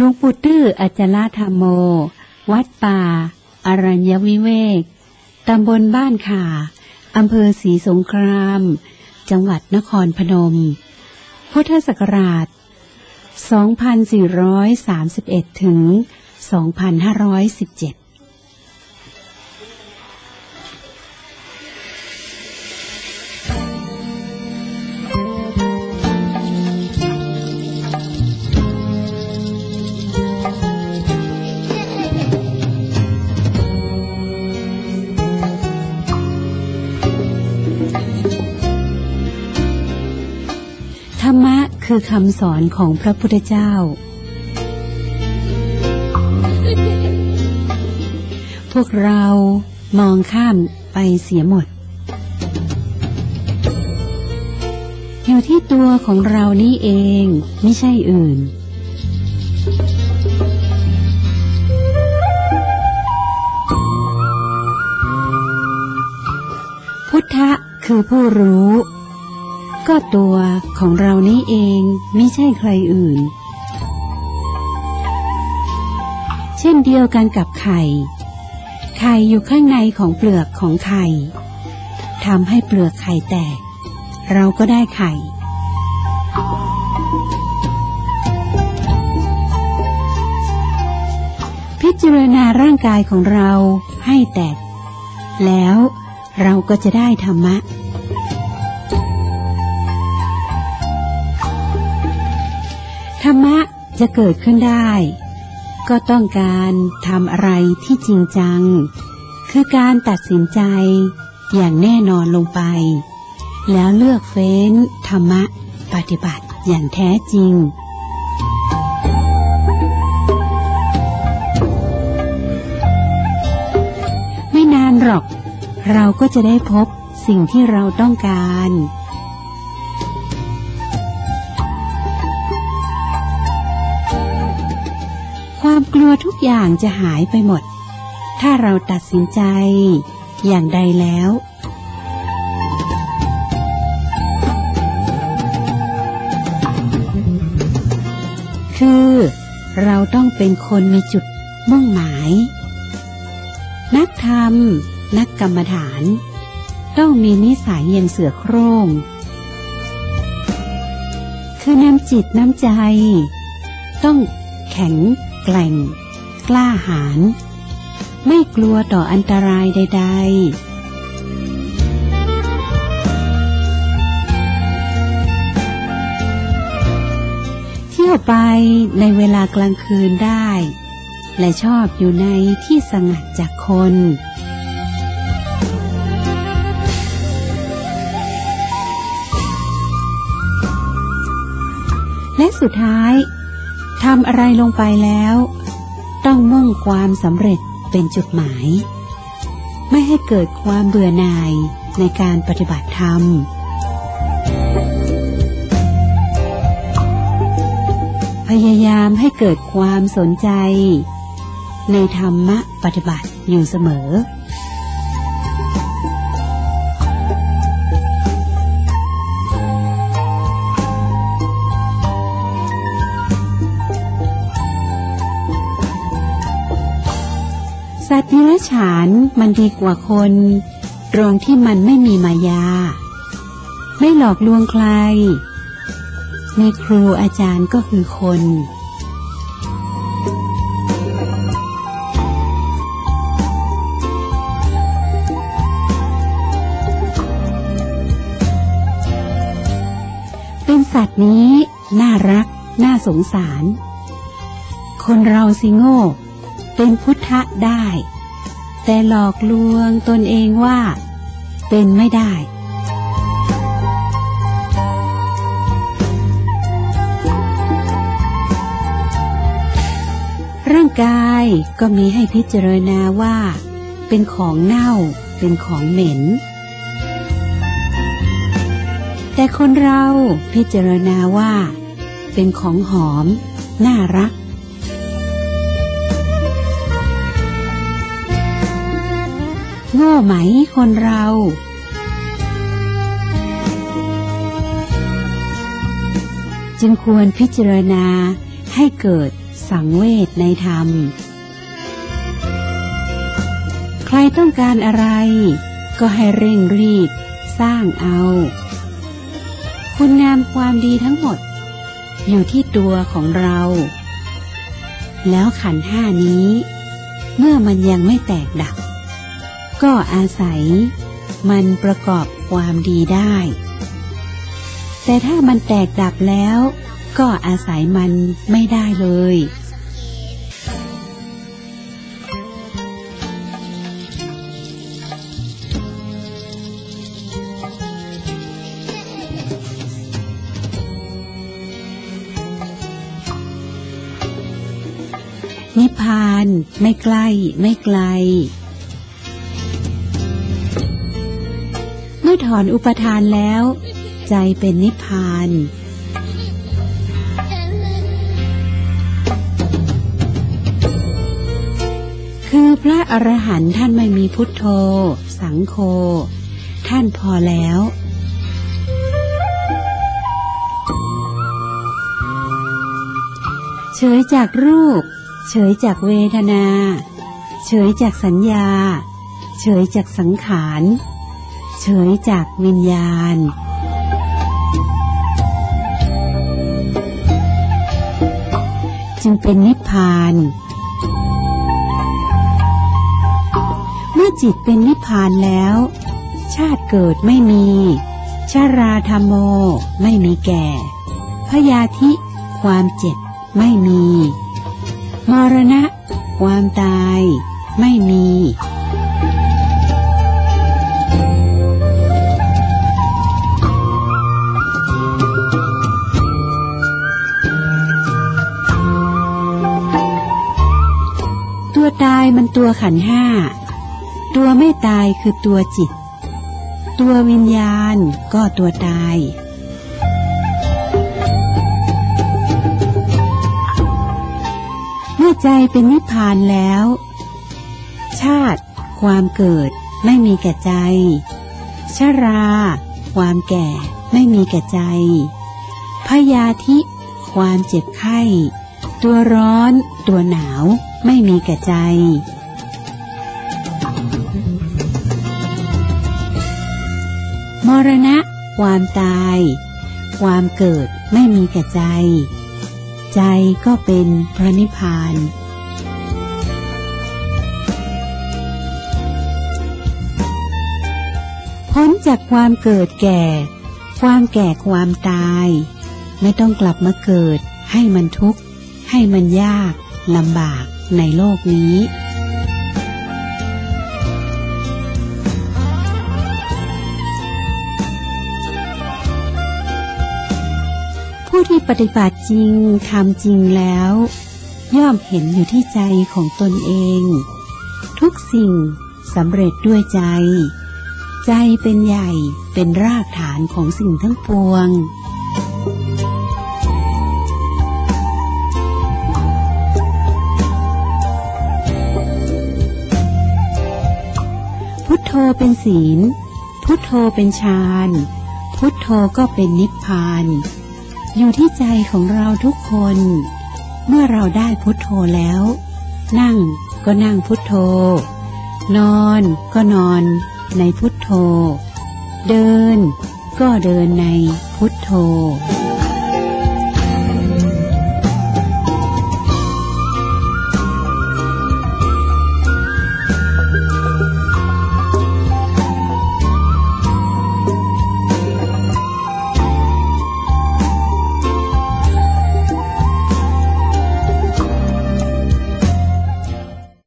ลวงปู่ตื้ออัจฉรธรรมโมวัดป่าอรัญญวิเวกตำบลบ้านข่าอำเภอศรีสงครามจังหวัดนครพนมพุทธศักราช 2431 ถึง 2517ธรรมะคือคำสอนของพระพุทธเจ้าพวกเรามองข้ามไปเสียหมดอยู่ที่ตัวของเรานี่เองไม่ใช่อื่นพุทธะคือผู้รู้ก็ตัวของเรานี้เองไม่ใช่ใครอื่นเช่นเดียวกันกับไข่อยู่ข้างในของเปลือกของไข่ทำให้เปลือกไข่แตกเราก็ได้ไข่พิจารณาร่างกายของเราให้แตกแล้วเราก็จะได้ธรรมะธรรมะจะเกิดขึ้นได้ก็ต้องการทำอะไรที่จริงจังคือการตัดสินใจอย่างแน่นอนลงไปแล้วเลือกเฟ้นธรรมะปฏิบัติอย่างแท้จริงไม่นานหรอกเราก็จะได้พบสิ่งที่เราต้องการความกลัวทุกอย่างจะหายไปหมดถ้าเราตัดสินใจอย่างใดแล้วคือเราต้องเป็นคนมีจุดมุ่งหมายนักธรรมนักกรรมฐานต้องมีนิสัยอย่างเสือโคร่งคือน้ำจิตน้ำใจต้องแข็งแกร่งกล้าหาญไม่กลัวต่ออันตรายใดๆเที่ยวไปในเวลากลางคืนได้และชอบอยู่ในที่สงัดจากคนและสุดท้ายทำอะไรลงไปแล้วต้องมุ่งความสำเร็จเป็นจุดหมายไม่ให้เกิดความเบื่อหน่ายในการปฏิบัติธรรมพยายามให้เกิดความสนใจในธรรมะปฏิบัติอยู่เสมอสัตว์ดิรัจฉานมันดีกว่าคนตรงที่มันไม่มีมายาไม่หลอกลวงใครมีครูอาจารย์ก็คือคนเป็นสัตว์นี้น่ารักน่าสงสารคนเราสิโง่เป็นพุทธะได้แต่หลอกลวงตนเองว่าเป็นไม่ได้ร่างกายก็มีให้พิจารณาว่าเป็นของเน่าเป็นของเหม็นแต่คนเราพิจารณาว่าเป็นของหอมน่ารักโง่ไหมคนเราจึงควรพิจารณาให้เกิดสังเวชในธรรมใครต้องการอะไรก็ให้เร่งรีบสร้างเอาคุณงามความดีทั้งหมดอยู่ที่ตัวของเราแล้วขันธ์ห้านี้เมื่อมันยังไม่แตกดับก็อาศัยมันประกอบความดีได้แต่ถ้ามันแตกดับแล้วก็อาศัยมันไม่ได้เลยนิพพานไม่ใกล้ไม่ไกลเมื่อถอนอุปทานแล้วใจเป็นนิพพานคือพระอรหันต์ท่านไม่มีพุทโธสังโฆท่านพอแล้วเฉยจากรูปเฉยจากเวทนาเฉยจากสัญญาเฉยจากสังขารเฉยจากวิญญาณจึงเป็นนิพพานเมื่อจิตเป็นนิพพานแล้วชาติเกิดไม่มีชราธรรมโมไม่มีแก่พยาธิความเจ็บไม่มีมรณะความตายไม่มีตัวตายมันตัวขันธ์ห้าตัวไม่ตายคือตัวจิตตัววิญญาณก็ตัวตายเมื่อใจเป็นนิพพานแล้วชาติความเกิดไม่มีแก่ใจชราความแก่ไม่มีแก่ใจพยาธิความเจ็บไข้ตัวร้อนตัวหนาวไม่มีแก่ใจมรณะความตายความเกิดไม่มีแก่ใจใจก็เป็นพระนิพพานพ้นจากความเกิดแก่ความแก่ความตายไม่ต้องกลับมาเกิดให้มันทุกข์ให้มันยากลำบากในโลกนี้ผู้ที่ปฏิบัติจริงทำจริงแล้วย่อมเห็นอยู่ที่ใจของตนเองทุกสิ่งสำเร็จด้วยใจใจเป็นใหญ่เป็นรากฐานของสิ่งทั้งปวงพุทโธเป็นศีลพุทโธเป็นฌานพุทโธก็เป็นนิพพานอยู่ที่ใจของเราทุกคนเมื่อเราได้พุทโธแล้วนั่งก็นั่งพุทโธนอนก็นอนในพุทโธเดินก็เดินในพุทโธ